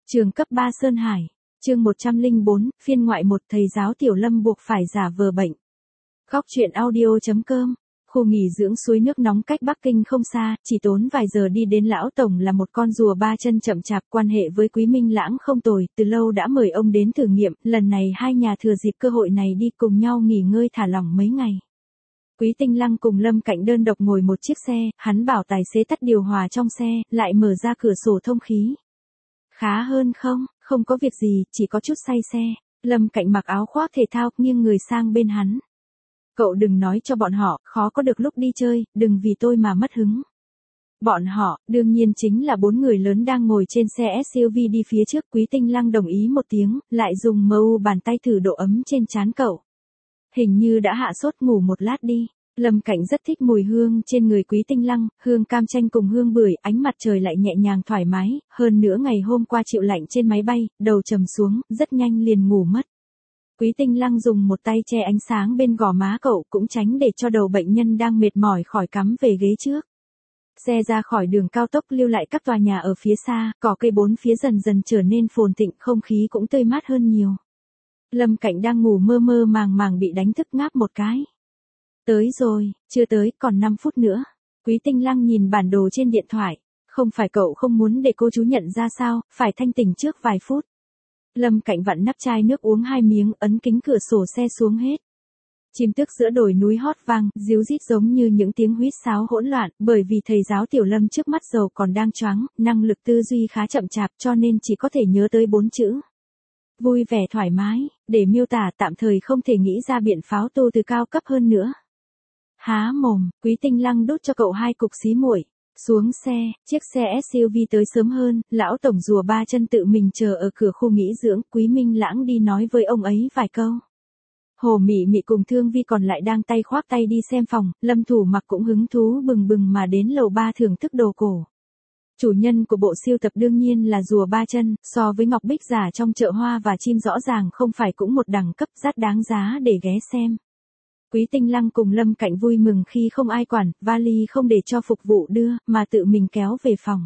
Trường cấp 3 Sơn Hải, chương 104, phiên ngoại 1 thầy giáo Tiểu Lâm buộc phải giả vờ bệnh. Góc truyện audio.com. Khu nghỉ dưỡng suối nước nóng cách Bắc Kinh không xa, chỉ tốn vài giờ đi đến. Lão Tổng là một con rùa ba chân chậm chạp, quan hệ với Quý Minh Lãng không tồi, từ lâu đã mời ông đến thử nghiệm, lần này hai nhà thừa dịp cơ hội này đi cùng nhau nghỉ ngơi thả lỏng mấy ngày. Quý Tinh Lăng cùng Lâm Cạnh đơn độc ngồi một chiếc xe, hắn bảo tài xế tắt điều hòa trong xe, lại mở ra cửa sổ thông khí. Khá hơn không? Không có việc gì, chỉ có chút say xe. Lâm Cạnh mặc áo khoác thể thao, nghiêng người sang bên hắn. Cậu đừng nói cho bọn họ, khó có được lúc đi chơi, đừng vì tôi mà mất hứng. Bọn họ, đương nhiên chính là 4 người lớn đang ngồi trên xe SUV đi phía trước. Quý Tinh Lăng đồng ý một tiếng, lại dùng MU bàn tay thử độ ấm trên trán cậu. Hình như đã hạ sốt, ngủ một lát đi. Lâm Cạnh rất thích mùi hương trên người Quý Tinh Lăng, hương cam chanh cùng hương bưởi, ánh mặt trời lại nhẹ nhàng thoải mái, hơn nữa ngày hôm qua chịu lạnh trên máy bay, đầu trầm xuống, rất nhanh liền ngủ mất. Quý Tinh Lăng dùng một tay che ánh sáng bên gò má cậu, cũng tránh để cho đầu bệnh nhân đang mệt mỏi khỏi cắm về ghế trước. Xe ra khỏi đường cao tốc, lưu lại các tòa nhà ở phía xa, cỏ cây bốn phía dần dần trở nên phồn thịnh, không khí cũng tươi mát hơn nhiều. Lâm Cạnh đang ngủ mơ mơ màng màng bị đánh thức, ngáp một cái. Tới rồi, chưa tới, còn 5 phút nữa. Quý Tinh Lăng nhìn bản đồ trên điện thoại. Không phải cậu không muốn để cô chú nhận ra sao, phải thanh tỉnh trước vài phút. Lâm Cạnh vặn nắp chai nước uống 2 miếng, ấn kính cửa sổ xe xuống hết. Chim tước giữa đồi núi hót vang, ríu rít giống như những tiếng huýt sáo hỗn loạn, bởi vì thầy giáo Tiểu Lâm trước mắt dầu còn đang choáng, năng lực tư duy khá chậm chạp cho nên chỉ có thể nhớ tới 4 chữ. Vui vẻ thoải mái, để miêu tả tạm thời không thể nghĩ ra biện pháo tô từ cao cấp hơn nữa. Há mồm, Quý Tinh Lăng đút cho cậu 2 cục xí muội. Xuống xe, chiếc xe SUV tới sớm hơn, lão tổng rùa ba chân tự mình chờ ở cửa khu nghỉ dưỡng. Quý Minh Lãng đi nói với ông ấy vài câu. Hồ Mị Mị cùng Thương Vi còn lại đang tay khoác tay đi xem phòng, Lâm Thủ Mặc cũng hứng thú bừng bừng mà đến lầu 3 thưởng thức đồ cổ. Chủ nhân của bộ siêu tập đương nhiên là rùa ba chân, so với ngọc bích giả trong chợ hoa và chim rõ ràng không phải cũng một đẳng cấp, rất đáng giá để ghé xem. Quý Tinh Lăng cùng Lâm Cạnh vui mừng khi không ai quản, vali không để cho phục vụ đưa, mà tự mình kéo về phòng.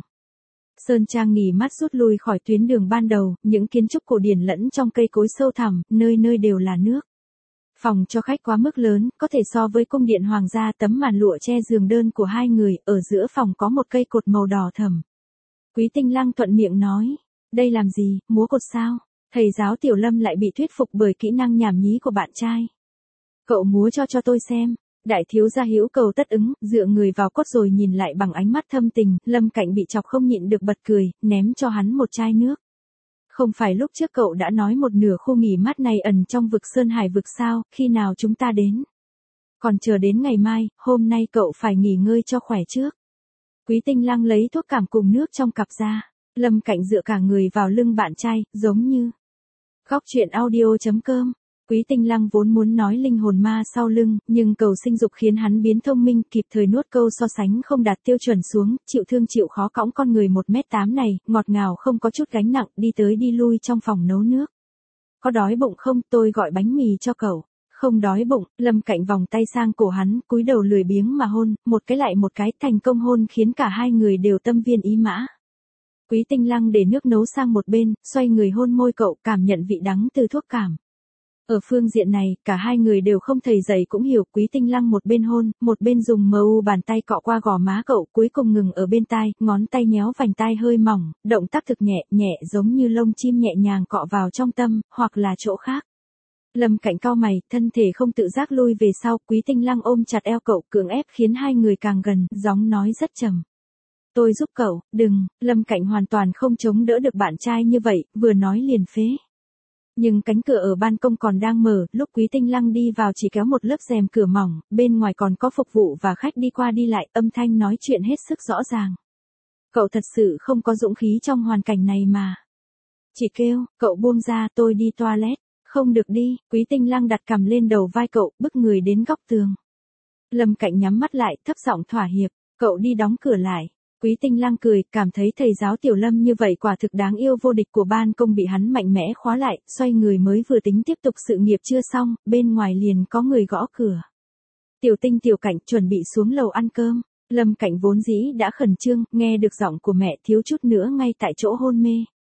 Sơn Trang nghỉ mát rút lui khỏi tuyến đường ban đầu, những kiến trúc cổ điển lẫn trong cây cối sâu thẳm, nơi nơi đều là nước. Phòng cho khách quá mức lớn, có thể so với cung điện hoàng gia. Tấm màn lụa che giường đơn của 2 người, ở giữa phòng có một cây cột màu đỏ thẫm. Quý Tinh Lăng thuận miệng nói, đây làm gì, múa cột sao? Thầy giáo Tiểu Lâm lại bị thuyết phục bởi kỹ năng nhảm nhí của bạn trai. Cậu múa cho tôi xem. Đại thiếu gia hữu cầu tất ứng, dựa người vào cốt rồi nhìn lại bằng ánh mắt thâm tình. Lâm Cạnh bị chọc không nhịn được bật cười, ném cho hắn một chai nước. Không phải lúc trước cậu đã nói một nửa khu nghỉ mát này ẩn trong vực Sơn Hải vực sao, khi nào chúng ta đến? Còn chờ đến ngày mai, hôm nay cậu phải nghỉ ngơi cho khỏe trước. Quý Tinh Lăng lấy thuốc cảm cùng nước trong cặp ra. Lâm Cạnh dựa cả người vào lưng bạn trai, giống như. Góc truyện audio.com. Quý Tinh Lăng vốn muốn nói linh hồn ma sau lưng, nhưng cầu sinh dục khiến hắn biến thông minh, kịp thời nuốt câu so sánh không đạt tiêu chuẩn xuống, chịu thương chịu khó cõng con người 1m8 này, ngọt ngào không có chút gánh nặng, đi tới đi lui trong phòng nấu nước. Có đói bụng không, tôi gọi bánh mì cho cậu. Không đói bụng. Lâm Cạnh vòng tay sang cổ hắn, cúi đầu lười biếng mà hôn, một cái lại một cái, thành công hôn khiến cả hai người đều tâm viên ý mã. Quý Tinh Lăng để nước nấu sang một bên, xoay người hôn môi cậu, cảm nhận vị đắng từ thuốc cảm. Ở phương diện này, cả hai người đều không thầy dạy cũng hiểu. Quý Tinh Lăng một bên hôn, một bên dùng MU bàn tay cọ qua gò má cậu, cuối cùng ngừng ở bên tai, ngón tay nhéo vành tai hơi mỏng, động tác thực nhẹ, nhẹ giống như lông chim nhẹ nhàng cọ vào trong tâm, hoặc là chỗ khác. Lâm Cạnh cau mày, thân thể không tự giác lui về sau. Quý Tinh Lăng ôm chặt eo cậu, cưỡng ép khiến hai người càng gần, giọng nói rất trầm. Tôi giúp cậu, đừng. Lâm Cạnh hoàn toàn không chống đỡ được bạn trai như vậy, vừa nói liền phế. Nhưng cánh cửa ở ban công còn đang mở, lúc Quý Tinh Lăng đi vào chỉ kéo một lớp rèm cửa mỏng, bên ngoài còn có phục vụ và khách đi qua đi lại, âm thanh nói chuyện hết sức rõ ràng. Cậu thật sự không có dũng khí trong hoàn cảnh này mà. Chỉ kêu, cậu buông ra, tôi đi toilet. Không được đi. Quý Tinh Lăng đặt cằm lên đầu vai cậu, bức người đến góc tường. Lâm Cạnh nhắm mắt lại, thấp giọng thỏa hiệp, cậu đi đóng cửa lại. Quý Tinh Lăng cười, cảm thấy thầy giáo Tiểu Lâm như vậy quả thực đáng yêu, vô địch của ban công bị hắn mạnh mẽ khóa lại, xoay người mới vừa tính tiếp tục sự nghiệp chưa xong, bên ngoài liền có người gõ cửa. Tiểu Tinh Tiểu Cảnh chuẩn bị xuống lầu ăn cơm. Lâm Cạnh vốn dĩ đã khẩn trương, nghe được giọng của mẹ thiếu chút nữa ngay tại chỗ hôn mê.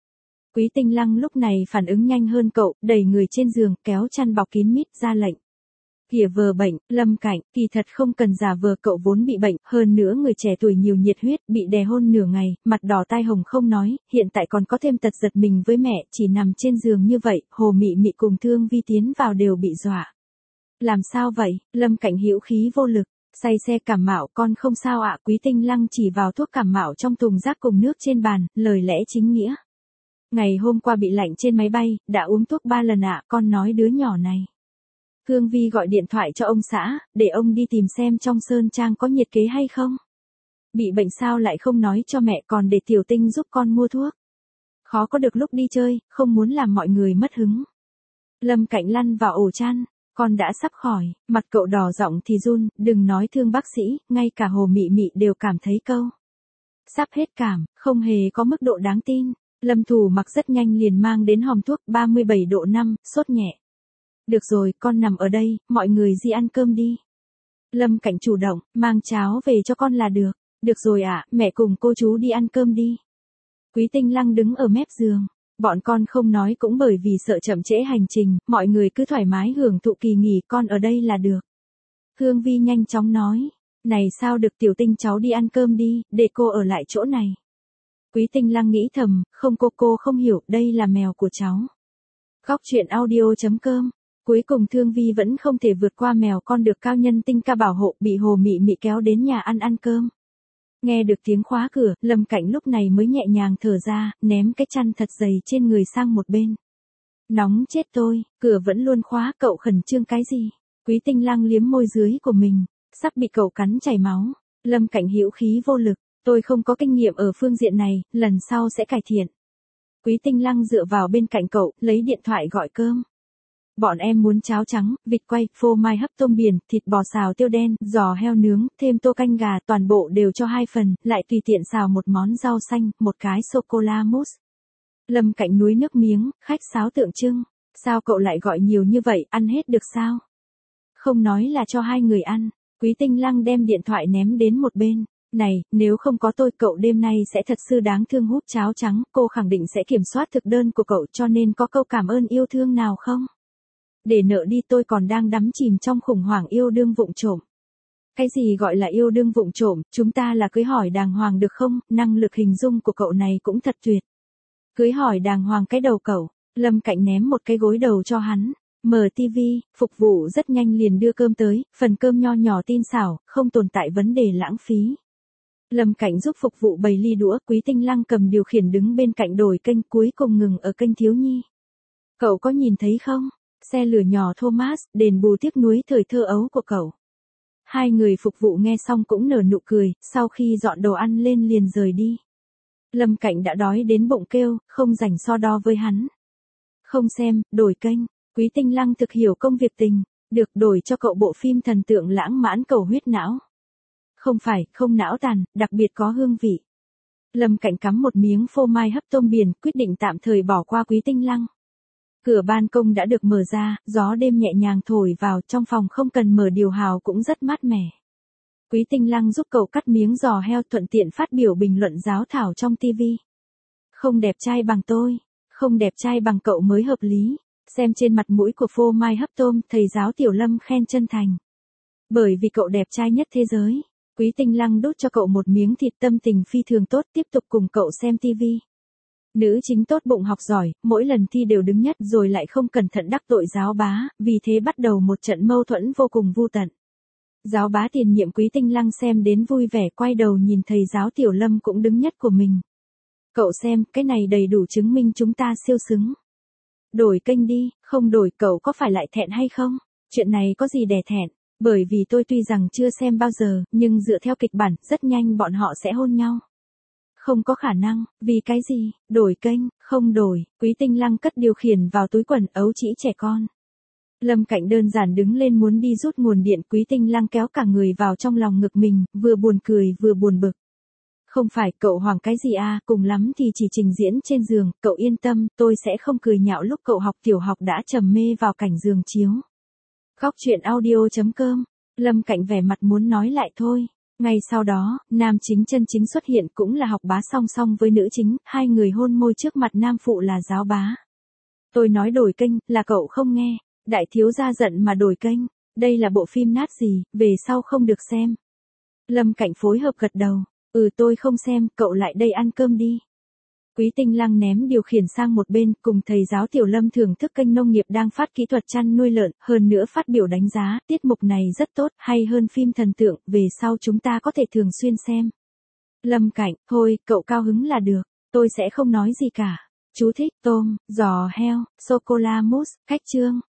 Quý Tinh Lăng lúc này phản ứng nhanh hơn cậu, đẩy người trên giường, kéo chăn bọc kín mít ra lệnh. Kìa vờ bệnh, Lâm Cảnh, kỳ thật không cần giả vờ, cậu vốn bị bệnh, hơn nữa người trẻ tuổi nhiều nhiệt huyết, bị đè hôn nửa ngày, mặt đỏ tai hồng không nói, hiện tại còn có thêm tật giật mình với mẹ, chỉ nằm trên giường như vậy, Hồ Mị Mị cùng Thương Vi tiến vào đều bị dọa. Làm sao vậy? Lâm Cảnh hữu khí vô lực, say xe cảm mạo, con không sao ạ. Quý Tinh Lăng chỉ vào thuốc cảm mạo trong thùng rác cùng nước trên bàn, lời lẽ chính nghĩa. Ngày hôm qua bị lạnh trên máy bay, đã uống thuốc 3 lần ạ, con nói đứa nhỏ này. Thương Vi gọi điện thoại cho ông xã, để ông đi tìm xem trong Sơn Trang có nhiệt kế hay không. Bị bệnh sao lại không nói cho mẹ, còn để Tiểu Tinh giúp con mua thuốc. Khó có được lúc đi chơi, không muốn làm mọi người mất hứng. Lâm Cảnh lăn vào ổ chăn, con đã sắp khỏi, mặt cậu đỏ giọng thì run, đừng nói Thương bác sĩ, ngay cả Hồ Mị Mị đều cảm thấy câu. Sắp hết cảm, không hề có mức độ đáng tin. Lâm Thủ Mặc rất nhanh liền mang đến hòm thuốc 37 độ 5, sốt nhẹ. Được rồi, con nằm ở đây, mọi người đi ăn cơm đi. Lâm Cảnh chủ động, mang cháo về cho con là được. Được rồi ạ, mẹ cùng cô chú đi ăn cơm đi. Quý Tinh Lăng đứng ở mép giường. Bọn con không nói cũng bởi vì sợ chậm trễ hành trình, mọi người cứ thoải mái hưởng thụ kỳ nghỉ, con ở đây là được. Thương Vi nhanh chóng nói. Này sao được, Tiểu Tinh cháu đi ăn cơm đi, để cô ở lại chỗ này. Quý Tinh Lăng nghĩ thầm, không, cô không hiểu, đây là mèo của cháu. Góc truyện audio.com. Cuối cùng Thương Vi vẫn không thể vượt qua mèo con được cao nhân Tinh ca bảo hộ, bị Hồ Mị Mị kéo đến nhà ăn cơm. Nghe được tiếng khóa cửa, Lâm Cảnh lúc này mới nhẹ nhàng thở ra, ném cái chăn thật dày trên người sang một bên. Nóng chết tôi, cửa vẫn luôn khóa, cậu khẩn trương cái gì? Quý Tinh Lăng liếm môi dưới của mình, sắp bị cậu cắn chảy máu. Lâm Cảnh hữu khí vô lực, tôi không có kinh nghiệm ở phương diện này, lần sau sẽ cải thiện. Quý Tinh Lăng dựa vào bên cạnh cậu, lấy điện thoại gọi cơm. Bọn em muốn cháo trắng, vịt quay, phô mai hấp tôm biển, thịt bò xào tiêu đen, giò heo nướng, thêm tô canh gà, toàn bộ đều cho 2 phần, lại tùy tiện xào một món rau xanh, một cái sô-cô-la mousse. Lâm Cảnh nuối nước miếng, khách sáo tượng trưng. Sao cậu lại gọi nhiều như vậy, ăn hết được sao? Không nói là cho 2 người ăn. Quý Tinh Lăng đem điện thoại ném đến một bên. Này, nếu không có tôi, cậu đêm nay sẽ thật sự đáng thương. Hút cháo trắng, cô khẳng định sẽ kiểm soát thực đơn của cậu, cho nên có câu cảm ơn yêu thương nào không? Để nợ đi, tôi còn đang đắm chìm trong khủng hoảng yêu đương vụng trộm. Cái gì gọi là yêu đương vụng trộm, chúng ta là cưới hỏi đàng hoàng được không? Năng lực hình dung của cậu này cũng thật tuyệt. Cưới hỏi đàng hoàng cái đầu cậu. Lâm Cảnh ném một cái gối đầu cho hắn. Mở tivi, phục vụ rất nhanh liền đưa cơm tới, phần cơm nho nhỏ tinh xảo, không tồn tại vấn đề lãng phí. Lâm Cảnh giúp phục vụ bày ly đũa, Quý Tinh Lăng cầm điều khiển đứng bên cạnh đổi kênh, cuối cùng ngừng ở kênh thiếu nhi. Cậu có nhìn thấy không? Xe lửa nhỏ Thomas, đền bù tiếc nuối thời thơ ấu của cậu. 2 người phục vụ nghe xong cũng nở nụ cười, sau khi dọn đồ ăn lên liền rời đi. Lâm Cảnh đã đói đến bụng kêu, không rảnh so đo với hắn. Không xem, đổi kênh. Quý Tinh Lăng thực hiểu công việc tình. Được, đổi cho cậu bộ phim thần tượng lãng mãn Cầu huyết não. Không phải, không não tàn, đặc biệt có hương vị. Lâm Cảnh cắm một miếng phô mai hấp tôm biển, quyết định tạm thời bỏ qua Quý Tinh Lăng. Cửa ban công đã được mở ra, gió đêm nhẹ nhàng thổi vào, trong phòng không cần mở điều hòa cũng rất mát mẻ. Quý Tinh Lăng giúp cậu cắt miếng giò heo, thuận tiện phát biểu bình luận giáo thảo trong tivi. Không đẹp trai bằng tôi, không đẹp trai bằng cậu mới hợp lý. Xem trên mặt mũi của phô mai hấp tôm, thầy giáo Tiểu Lâm khen chân thành. Bởi vì cậu đẹp trai nhất thế giới. Quý Tinh Lăng đút cho cậu một miếng thịt, tâm tình phi thường tốt, tiếp tục cùng cậu xem tivi. Nữ chính tốt bụng học giỏi, mỗi lần thi đều đứng nhất, rồi lại không cẩn thận đắc tội giáo bá, vì thế bắt đầu một trận mâu thuẫn vô cùng vô tận. Giáo bá tiền nhiệm Quý Tinh Lăng xem đến vui vẻ, quay đầu nhìn thầy giáo Tiểu Lâm cũng đứng nhất của mình. Cậu xem, cái này đầy đủ chứng minh chúng ta siêu xứng. Đổi kênh đi, không đổi cậu có phải lại thẹn hay không? Chuyện này có gì để thẹn, bởi vì tôi tuy rằng chưa xem bao giờ, nhưng dựa theo kịch bản, rất nhanh bọn họ sẽ hôn nhau. Không có khả năng, vì cái gì? Đổi kênh, không đổi. Quý Tinh Lăng cất điều khiển vào túi quần, ấu trĩ trẻ con. Lâm Cảnh đơn giản đứng lên muốn đi rút nguồn điện, Quý Tinh Lăng kéo cả người vào trong lòng ngực mình, vừa buồn cười vừa buồn bực. Không phải, cậu hoảng cái gì à, cùng lắm thì chỉ trình diễn trên giường, cậu yên tâm, tôi sẽ không cười nhạo lúc cậu học tiểu học đã trầm mê vào cảnh giường chiếu. Góc truyện audio.com. Lâm Cảnh vẻ mặt muốn nói lại thôi. Ngay sau đó, nam chính chân chính xuất hiện cũng là học bá song song với nữ chính, hai người hôn môi trước mặt nam phụ là giáo bá. Tôi nói đổi kênh, là cậu không nghe. Đại thiếu gia giận mà đổi kênh. Đây là bộ phim nát gì, về sau không được xem. Lâm Cạnh phối hợp gật đầu. Tôi không xem, cậu lại đây ăn cơm đi. Quý Tinh Lăng ném điều khiển sang một bên, cùng thầy giáo Tiểu Lâm thưởng thức kênh nông nghiệp đang phát kỹ thuật chăn nuôi lợn, hơn nữa phát biểu đánh giá, tiết mục này rất tốt, hay hơn phim thần tượng, về sau chúng ta có thể thường xuyên xem. Lâm Cạnh, thôi, cậu cao hứng là được, tôi sẽ không nói gì cả. Chú thích, tôm, giò heo, sô-cô-la mousse, khách trương.